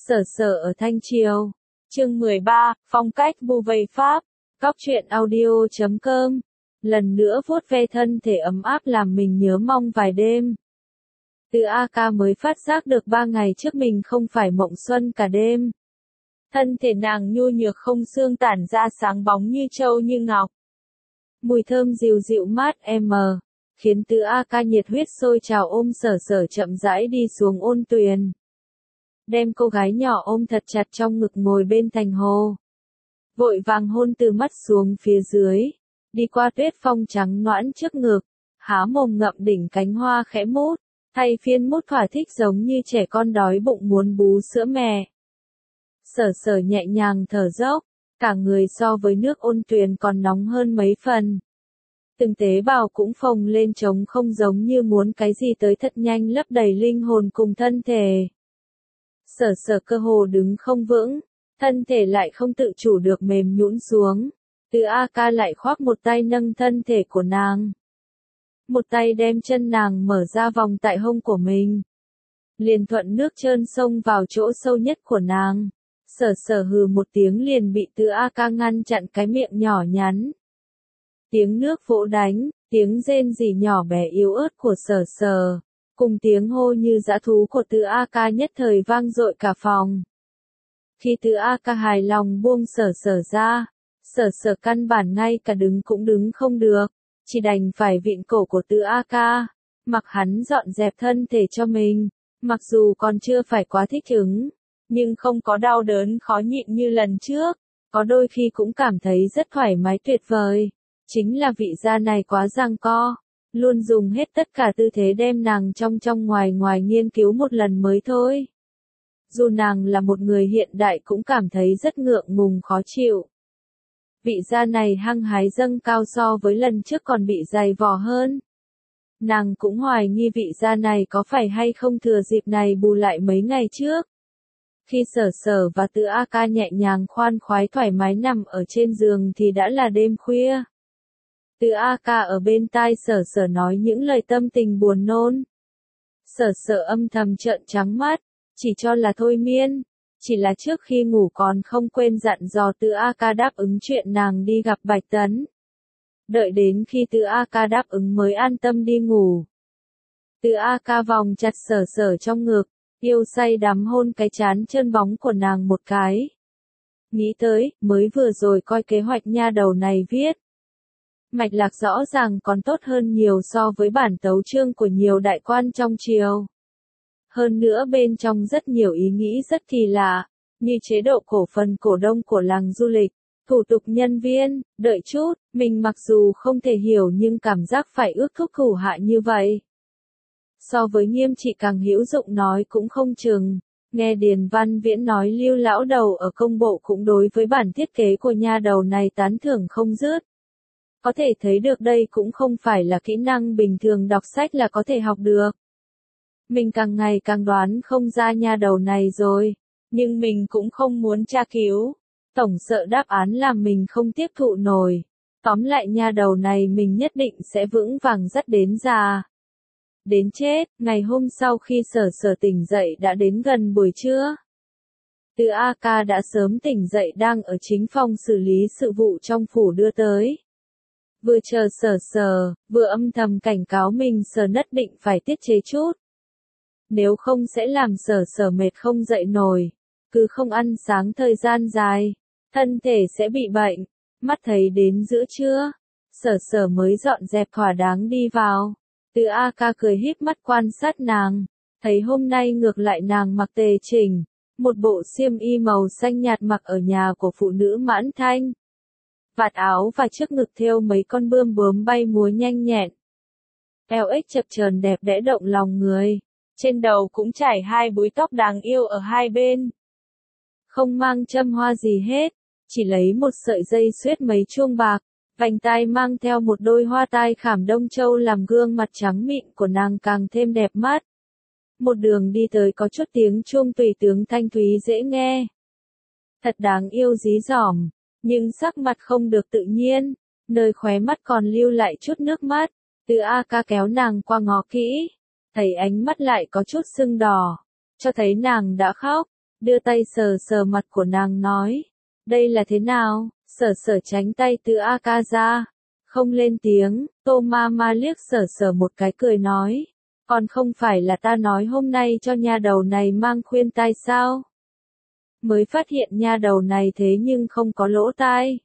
Sở Sở ở Thanh Triều. Chương 13, phong cách bu vây Pháp. Cóc truyện audio.com. Lần nữa vuốt ve thân thể ấm áp làm mình nhớ mong vài đêm. Từ AK mới phát giác được 3 ngày trước mình không phải mộng xuân cả đêm. Thân thể nàng nhu nhược không xương tản ra sáng bóng như châu như ngọc. Mùi thơm dịu dịu mát khiến Từ AK nhiệt huyết sôi trào ôm Sở Sở chậm rãi đi xuống ôn tuyền. Đem cô gái nhỏ ôm thật chặt trong ngực ngồi bên thành hồ. Vội vàng hôn từ mắt xuống phía dưới, đi qua tuyết phong trắng noãn trước ngực, há mồm ngậm đỉnh cánh hoa khẽ mút, thay phiên mút thỏa thích giống như trẻ con đói bụng muốn bú sữa mẹ. Sở Sở nhẹ nhàng thở dốc, cả người so với nước ôn tuyền còn nóng hơn mấy phần. Từng tế bào cũng phồng lên trống không giống như muốn cái gì tới thật nhanh lấp đầy linh hồn cùng thân thể. Sở Sở cơ hồ đứng không vững, thân thể lại không tự chủ được mềm nhũn xuống. Từ AK lại khoác một tay nâng thân thể của nàng. Một tay đem chân nàng mở ra vòng tại hông của mình. Liền thuận nước trơn xông vào chỗ sâu nhất của nàng. Sở Sở hừ một tiếng liền bị Từ AK ngăn chặn cái miệng nhỏ nhắn. Tiếng nước vỗ đánh, tiếng rên rỉ nhỏ bé yếu ớt của Sở Sở, cùng tiếng hô như dã thú của Từ AK nhất thời vang dội cả phòng. Khi Từ AK hài lòng buông Sở Sở ra, Sở Sở căn bản ngay cả đứng cũng đứng không được, chỉ đành phải vịn cổ của Từ AK, mặc hắn dọn dẹp thân thể cho mình, mặc dù còn chưa phải quá thích ứng, nhưng không có đau đớn khó nhịn như lần trước, có đôi khi cũng cảm thấy rất thoải mái tuyệt vời, chính là vị gia này quá giằng co. Luôn dùng hết tất cả tư thế đem nàng trong ngoài ngoài nghiên cứu một lần mới thôi. Dù nàng là một người hiện đại cũng cảm thấy rất ngượng ngùng khó chịu. Vị gia này hăng hái dâng cao so với lần trước còn bị dày vò hơn. Nàng cũng hoài nghi vị gia này có phải hay không thừa dịp này bù lại mấy ngày trước. Khi Sở Sở và Từ AK nhẹ nhàng khoan khoái thoải mái nằm ở trên giường thì đã là đêm khuya. Từ AK ở bên tai Sở Sở nói những lời tâm tình buồn nôn. Sở Sở âm thầm trợn trắng mắt, chỉ cho là thôi miên, chỉ là trước khi ngủ còn không quên dặn dò Từ AK đáp ứng chuyện nàng đi gặp Bạch Tấn. Đợi đến khi Từ AK đáp ứng mới an tâm đi ngủ. Từ AK vòng chặt Sở Sở trong ngực, yêu say đắm hôn cái trán trơn bóng của nàng một cái. Nghĩ tới, mới vừa rồi coi kế hoạch nha đầu này viết. Mạch lạc rõ ràng còn tốt hơn nhiều so với bản tấu chương của nhiều đại quan trong triều. Hơn nữa bên trong rất nhiều ý nghĩ rất kỳ lạ, như chế độ cổ phần cổ đông của làng du lịch, thủ tục nhân viên, đợi chút, mình mặc dù không thể hiểu nhưng cảm giác phải ước thúc thủ hạ như vậy. So với Nghiêm Trị càng hữu dụng nói cũng không chừng, nghe Điền Văn Viễn nói Lưu lão đầu ở công bộ cũng đối với bản thiết kế của nha đầu này tán thưởng không dứt. Có thể thấy được đây cũng không phải là kỹ năng bình thường đọc sách là có thể học được. Mình càng ngày càng đoán không ra nha đầu này rồi, nhưng mình cũng không muốn tra cứu. Tổng sợ đáp án làm mình không tiếp thụ nổi. Tóm lại nha đầu này mình nhất định sẽ vững vàng dắt đến già. Đến chết, ngày hôm sau khi Sở Sở tỉnh dậy đã đến gần buổi trưa. Từ AK đã sớm tỉnh dậy đang ở chính phòng xử lý sự vụ trong phủ đưa tới. Vừa chờ Sở Sở, vừa âm thầm cảnh cáo mình Sở nhất định phải tiết chế chút. Nếu không sẽ làm Sở Sở mệt không dậy nổi, cứ không ăn sáng thời gian dài, thân thể sẽ bị bệnh. Mắt thấy đến giữa trưa, Sở Sở mới dọn dẹp thỏa đáng đi vào. Từ AK cười híp mắt quan sát nàng, thấy hôm nay ngược lại nàng mặc tề chỉnh, một bộ xiêm y màu xanh nhạt mặc ở nhà của phụ nữ Mãn Thanh. Vạt áo và trước ngực thêu mấy con bươm bướm bay múa nhanh nhẹn. Eo ếch chập chờn đẹp đẽ động lòng người. Trên đầu cũng trải 2 búi tóc đáng yêu ở hai bên. Không mang châm hoa gì hết, chỉ lấy một sợi dây xuyết mấy chuông bạc, vành tai mang theo một đôi hoa tai khảm đông châu làm gương mặt trắng mịn của nàng càng thêm đẹp mắt. Một đường đi tới có chút tiếng chuông tùy tướng thanh thúy dễ nghe. Thật đáng yêu dí dỏm. Nhưng sắc mặt không được tự nhiên, nơi khóe mắt còn lưu lại chút nước mắt. Từ AK kéo nàng qua ngó kỹ, thấy ánh mắt lại có chút sưng đỏ, cho thấy nàng đã khóc. đưa tay sờ sờ mặt của nàng nói. Đây là thế nào? Sở sở tránh tay Từ A Ca ra. Không lên tiếng, Tô Ma Ma liếc sở sở một cái cười nói. Còn không phải là ta nói hôm nay cho nha đầu này mang khuyên tai sao? Mới phát hiện nha đầu này thế nhưng không có lỗ tai.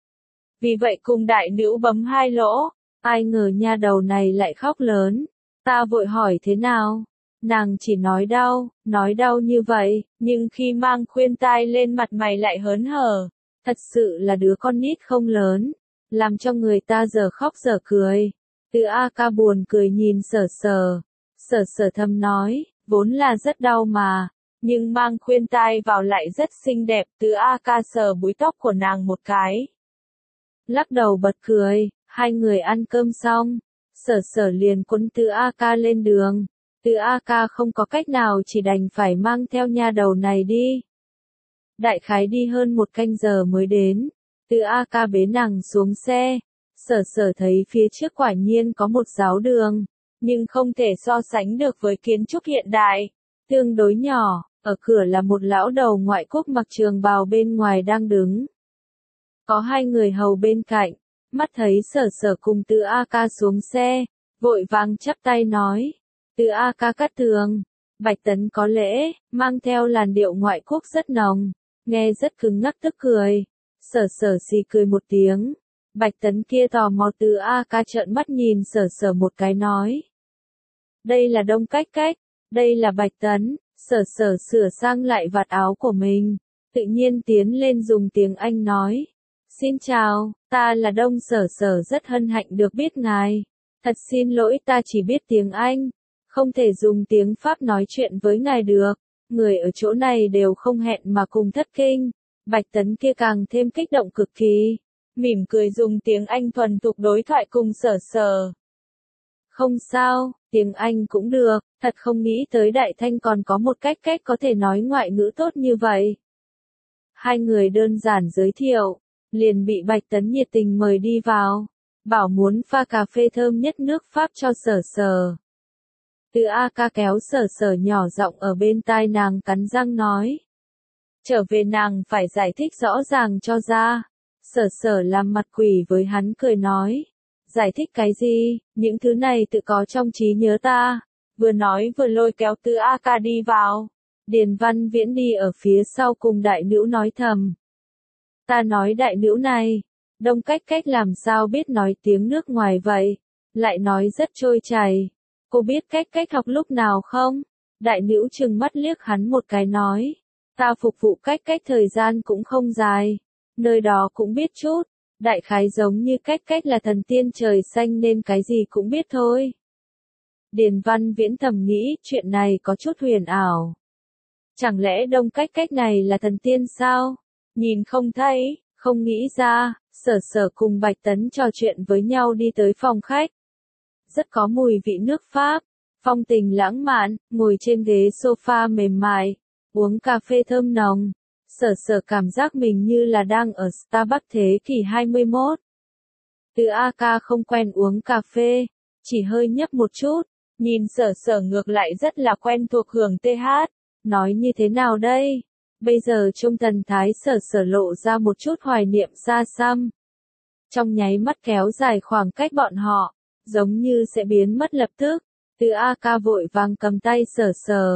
Vì vậy cùng đại nữ bấm hai lỗ, ai ngờ nha đầu này lại khóc lớn. Ta vội hỏi thế nào? Nàng chỉ nói đau như vậy, nhưng khi mang khuyên tai lên mặt mày lại hớn hở. Thật sự là đứa con nít không lớn, làm cho người ta giờ khóc giờ cười. Từ A Ca buồn cười nhìn sở sở thầm nói, vốn là rất đau mà, nhưng mang khuyên tai vào lại rất xinh đẹp. Từ A Ca sờ búi tóc của nàng một cái. Lắc đầu bật cười, hai người ăn cơm xong, sở sở liền cuốn Từ A Ca lên đường. Từ A Ca không có cách nào chỉ đành phải mang theo nha đầu này đi. Đại khái đi hơn 1 canh giờ mới đến. Từ A Ca bế nàng xuống xe. Sở sở thấy phía trước quả nhiên có một giáo đường, nhưng không thể so sánh được với kiến trúc hiện đại. Tương đối nhỏ, ở cửa là một lão đầu ngoại quốc mặc trường bào bên ngoài đang đứng. Có 2 người hầu bên cạnh, mắt thấy sở sở cùng Từ A Ca xuống xe, vội vàng chắp tay nói. Từ A Ca cắt tường. Bạch Tấn có lễ, mang theo làn điệu ngoại quốc rất nồng, nghe rất cứng ngắc tức cười. Sở sở xì cười một tiếng. Bạch Tấn kia tò mò Từ A Ca trợn mắt nhìn sở sở một cái nói. Đây là Đông Cách Cách, đây là Bạch Tấn. Sở sở sửa sang lại vạt áo của mình, tự nhiên tiến lên dùng tiếng Anh nói. Xin chào, ta là Đông Sở sở rất hân hạnh được biết ngài. Thật xin lỗi ta chỉ biết tiếng Anh, không thể dùng tiếng Pháp nói chuyện với ngài được. Người ở chỗ này đều không hẹn mà cùng thất kinh. Bạch Tấn kia càng thêm kích động cực kỳ, mỉm cười dùng tiếng Anh thuần thục đối thoại cùng sở sở. Không sao, tiếng Anh cũng được, thật không nghĩ tới Đại Thanh còn có một cách có thể nói ngoại ngữ tốt như vậy. Hai người đơn giản giới thiệu, liền bị Bạch Tấn nhiệt tình mời đi vào, bảo muốn pha cà phê thơm nhất nước Pháp cho sở sở. Từ A Ca kéo sở sở nhỏ giọng ở bên tai nàng cắn răng nói. Trở về nàng phải giải thích rõ ràng cho ra. Sở sở làm mặt quỷ với hắn cười nói. Giải thích cái gì, những thứ này tự có trong trí nhớ ta. Vừa nói vừa lôi kéo Từ A Ca đi vào. Điền Văn Viễn đi ở phía sau cùng đại nữ nói thầm. Ta nói đại nữ này, Đông Cách Cách làm sao biết nói tiếng nước ngoài vậy, lại nói rất trôi chảy. Cô biết cách học lúc nào không? Đại nữ trừng mắt liếc hắn một cái nói. Ta phục vụ cách thời gian cũng không dài. Nơi đó cũng biết chút. Đại khái giống như cách là thần tiên trời xanh nên cái gì cũng biết thôi. Điền Văn Viễn thầm nghĩ chuyện này có chút huyền ảo. Chẳng lẽ Đông Cách này là thần tiên sao? Nhìn không thấy, không nghĩ ra. Sở sở cùng Bạch Tấn trò chuyện với nhau đi tới phòng khách. Rất có mùi vị nước Pháp, phong tình lãng mạn, ngồi trên ghế sofa mềm mại, uống cà phê thơm nồng. Sở sở cảm giác mình như là đang ở Starbucks thế kỷ 21. Từ A Ca không quen uống cà phê, chỉ hơi nhấp một chút, nhìn sở sở ngược lại rất là quen thuộc hưởng TH. Nói như thế nào đây? Bây giờ trong thần thái sở sở lộ ra một chút hoài niệm xa xăm. Trong nháy mắt kéo dài khoảng cách bọn họ, giống như sẽ biến mất lập tức. Từ A Ca vội vàng cầm tay sở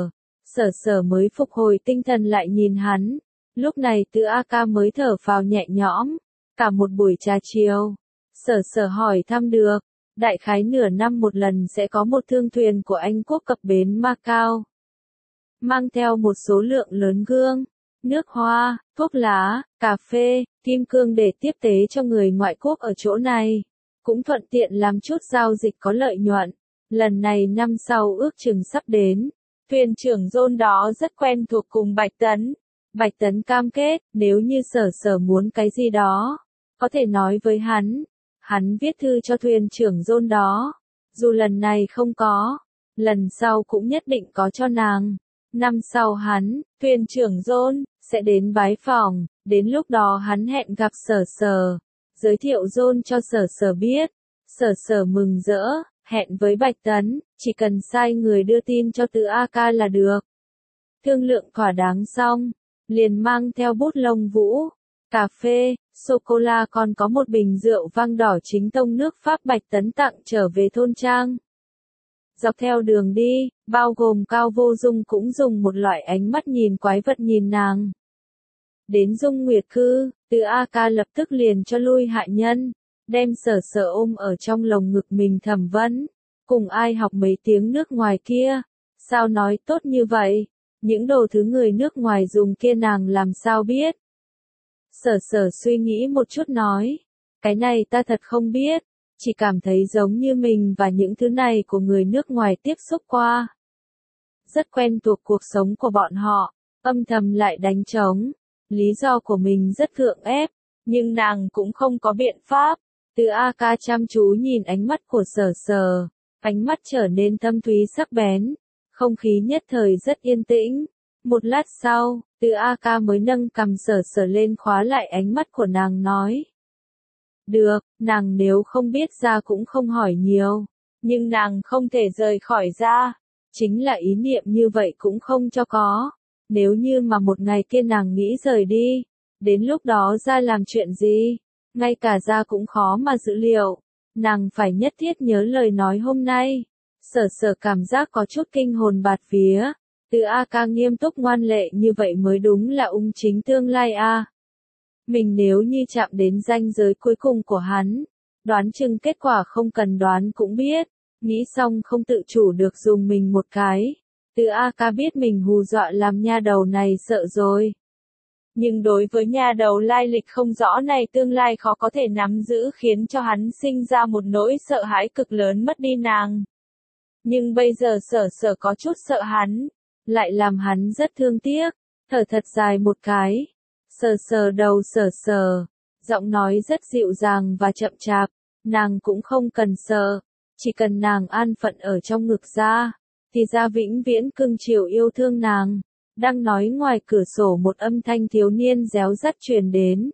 sở mới phục hồi tinh thần lại nhìn hắn. Lúc này Từ A Ca mới thở phào nhẹ nhõm. Cả một buổi trà chiều, sở sở hỏi thăm được, đại khái nửa năm một lần sẽ có một thương thuyền của Anh Quốc cập bến Macau. Mang theo một số lượng lớn gương, nước hoa, thuốc lá, cà phê, kim cương để tiếp tế cho người ngoại quốc ở chỗ này. Cũng thuận tiện làm chút giao dịch có lợi nhuận. Lần này năm sau ước chừng sắp đến. Thuyền trưởng John đó rất quen thuộc cùng Bạch Tấn. Bạch Tấn cam kết, nếu như sở sở muốn cái gì đó, có thể nói với hắn. Hắn viết thư cho thuyền trưởng John đó. Dù lần này không có, lần sau cũng nhất định có cho nàng. Năm sau hắn, thuyền trưởng John, sẽ đến bái phòng. Đến lúc đó hắn hẹn gặp sở sở. Giới thiệu John cho sở sở biết. Sở sở mừng rỡ, hẹn với Bạch Tấn, chỉ cần sai người đưa tin cho Từ A Ca là được. Thương lượng thỏa đáng xong, liền mang theo bút lông vũ, cà phê, sô-cô-la còn có một bình rượu vang đỏ chính tông nước Pháp Bạch Tấn tặng trở về thôn trang. Dọc theo đường đi, bao gồm Cao Vô Dung cũng dùng một loại ánh mắt nhìn quái vật nhìn nàng. Đến Dung Nguyệt Cư, Từ A Ca lập tức liền cho lui hạ nhân, đem Sở Sở ôm ở trong lồng ngực mình thẩm vấn. Cùng ai học mấy tiếng nước ngoài kia? Sao nói tốt như vậy? Những đồ thứ người nước ngoài dùng kia nàng làm sao biết? Sở Sở suy nghĩ một chút nói. Cái này ta thật không biết, chỉ cảm thấy giống như mình và những thứ này của người nước ngoài tiếp xúc qua. Rất quen thuộc cuộc sống của bọn họ, âm thầm lại đánh trống. Lý do của mình rất gượng ép, nhưng nàng cũng không có biện pháp. Từ A Ca chăm chú nhìn ánh mắt của Sở Sở, ánh mắt trở nên thâm thúy sắc bén, không khí nhất thời rất yên tĩnh. Một lát sau, Từ A Ca mới nâng cằm Sở Sở lên khóa lại ánh mắt của nàng nói. Được, nàng nếu không biết ra cũng không hỏi nhiều, nhưng nàng không thể rời khỏi ra, chính là ý niệm như vậy cũng không cho có. Nếu như mà một ngày kia nàng nghĩ rời đi, đến lúc đó ra làm chuyện gì, ngay cả ra cũng khó mà dự liệu. Nàng phải nhất thiết nhớ lời nói hôm nay. Sở Sở cảm giác có chút kinh hồn bạt vía. Từ A Ca nghiêm túc ngoan lệ như vậy mới đúng là ung chính tương lai a. Mình nếu như chạm đến ranh giới cuối cùng của hắn, đoán chừng kết quả không cần đoán cũng biết. Nghĩ xong không tự chủ được dùng mình một cái. Từ A Ca biết mình hù dọa làm nha đầu này sợ rồi. Nhưng đối với nha đầu lai lịch không rõ này tương lai khó có thể nắm giữ khiến cho hắn sinh ra một nỗi sợ hãi cực lớn mất đi nàng. Nhưng bây giờ Sở Sở có chút sợ hắn, lại làm hắn rất thương tiếc, thở thật dài một cái. Sờ sờ đầu Sở Sở, giọng nói rất dịu dàng và chậm chạp, nàng cũng không cần sợ, chỉ cần nàng an phận ở trong ngực ra, thì ra vĩnh viễn cưng chiều yêu thương nàng. Đang nói ngoài cửa sổ một âm thanh thiếu niên réo rắt truyền đến.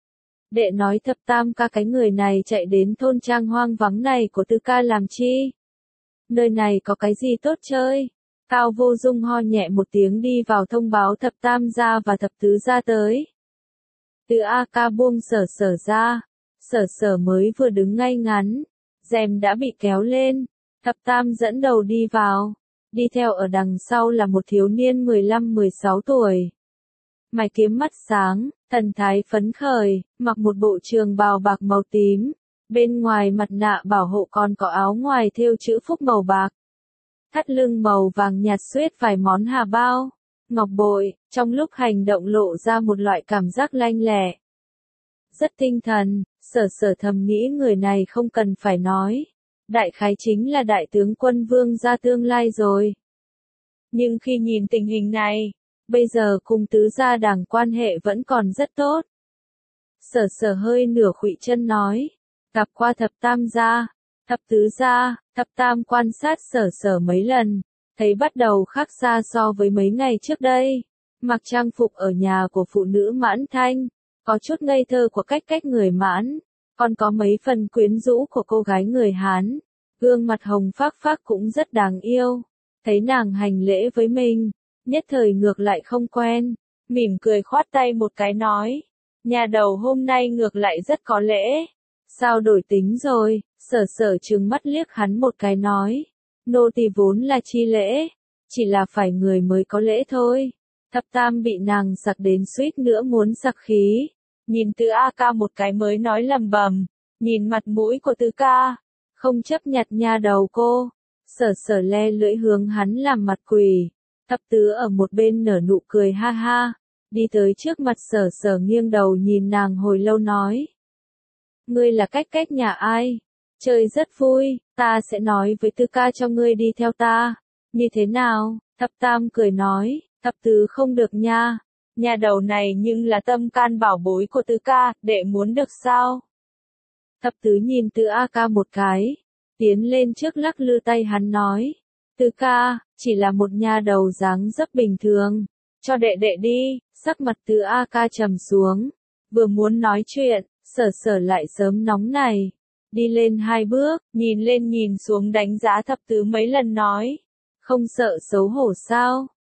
Đệ nói Thập Tam ca cái người này chạy đến thôn trang hoang vắng này của Tư ca làm chi? Nơi này có cái gì tốt chơi? Cao Vô Dung ho nhẹ một tiếng đi vào thông báo Thập Tam gia và Thập Tứ gia tới. Từ A Ca buông Sở Sở ra, Sở Sở mới vừa đứng ngay ngắn, rèm đã bị kéo lên, Thập Tam dẫn đầu đi vào. Đi theo ở đằng sau là một thiếu niên 15-16 tuổi. Mày kiếm mắt sáng, thần thái phấn khởi, mặc một bộ trường bào bạc màu tím. Bên ngoài mặt nạ bảo hộ còn có áo ngoài thêu chữ phúc màu bạc. Thắt lưng màu vàng nhạt xuết vài món hà bao, ngọc bội, trong lúc hành động lộ ra một loại cảm giác lanh lẹ. Rất tinh thần, Sở Sở thầm nghĩ người này không cần phải nói. Đại khái chính là đại tướng quân Vương gia tương lai rồi. Nhưng khi nhìn tình hình này, bây giờ cùng tứ gia đảng quan hệ vẫn còn rất tốt. Sở Sở hơi nửa khuỵu chân nói, gặp qua Thập Tam gia, Thập Tứ gia. Thập Tam quan sát Sở Sở mấy lần, thấy bắt đầu khác xa so với mấy ngày trước đây. Mặc trang phục ở nhà của phụ nữ Mãn Thanh, có chút ngây thơ của cách người Mãn, còn có mấy phần quyến rũ của cô gái người Hán. Gương mặt hồng phác phác cũng rất đáng yêu. Thấy nàng hành lễ với mình, nhất thời ngược lại không quen, mỉm cười khoát tay một cái nói, nhà đầu hôm nay ngược lại rất có lễ. Sao đổi tính rồi? Sở Sở trừng mắt liếc hắn một cái nói, nô tỳ vốn là chi lễ, chỉ là phải người mới có lễ thôi. Thập Tam bị nàng sặc đến suýt nữa muốn sặc khí, nhìn Từ A Ca một cái mới nói lầm bầm, nhìn mặt mũi của Từ ca, không chấp nhặt nha đầu cô. Sở Sở le lưỡi hướng hắn làm mặt quỳ. Thập Tứ ở một bên nở nụ cười ha ha, đi tới trước mặt Sở Sở nghiêng đầu nhìn nàng hồi lâu nói, ngươi là cách nhà ai? Chơi rất vui, ta sẽ nói với Tư ca cho ngươi đi theo ta. Như thế nào? Thập Tam cười nói, Thập Tứ không được nha. Nhà đầu này nhưng là tâm can bảo bối của Tư ca, đệ muốn được sao? Thập Tứ nhìn Từ A Ca một cái, tiến lên trước lắc lư tay hắn nói, Tư ca, chỉ là một nha đầu dáng dấp bình thường, cho đệ đệ đi. Sắc mặt Từ A Ca trầm xuống, vừa muốn nói chuyện, Sở Sở lại sớm nóng này. Đi lên hai bước, nhìn lên nhìn xuống đánh giá Thập Tứ mấy lần nói, không sợ xấu hổ sao?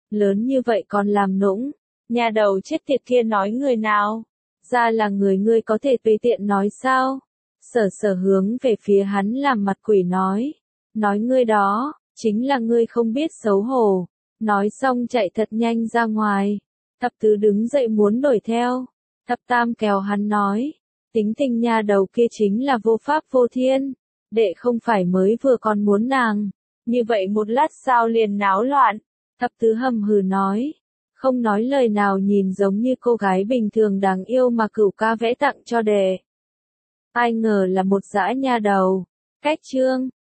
lớn như vậy còn làm nũng. Nhà đầu chết tiệt kia nói người nào? Ra là người ngươi có thể tùy tiện nói sao? Sở Sở hướng về phía hắn làm mặt quỷ nói ngươi đó, chính là ngươi không biết xấu hổ. Nói xong chạy thật nhanh ra ngoài. Thập tứ đứng dậy muốn đuổi theo. Thập tam kéo hắn nói, tính tình nhà đầu kia chính là vô pháp vô thiên. Đệ không phải mới vừa còn muốn nàng. Như vậy một lát sao liền náo loạn. Thập tứ hầm hừ nói, không nói lời nào, nhìn giống như cô gái bình thường đáng yêu mà Cửu ca vẽ tặng cho đệ. Ai ngờ là một dã nha đầu. Cách chương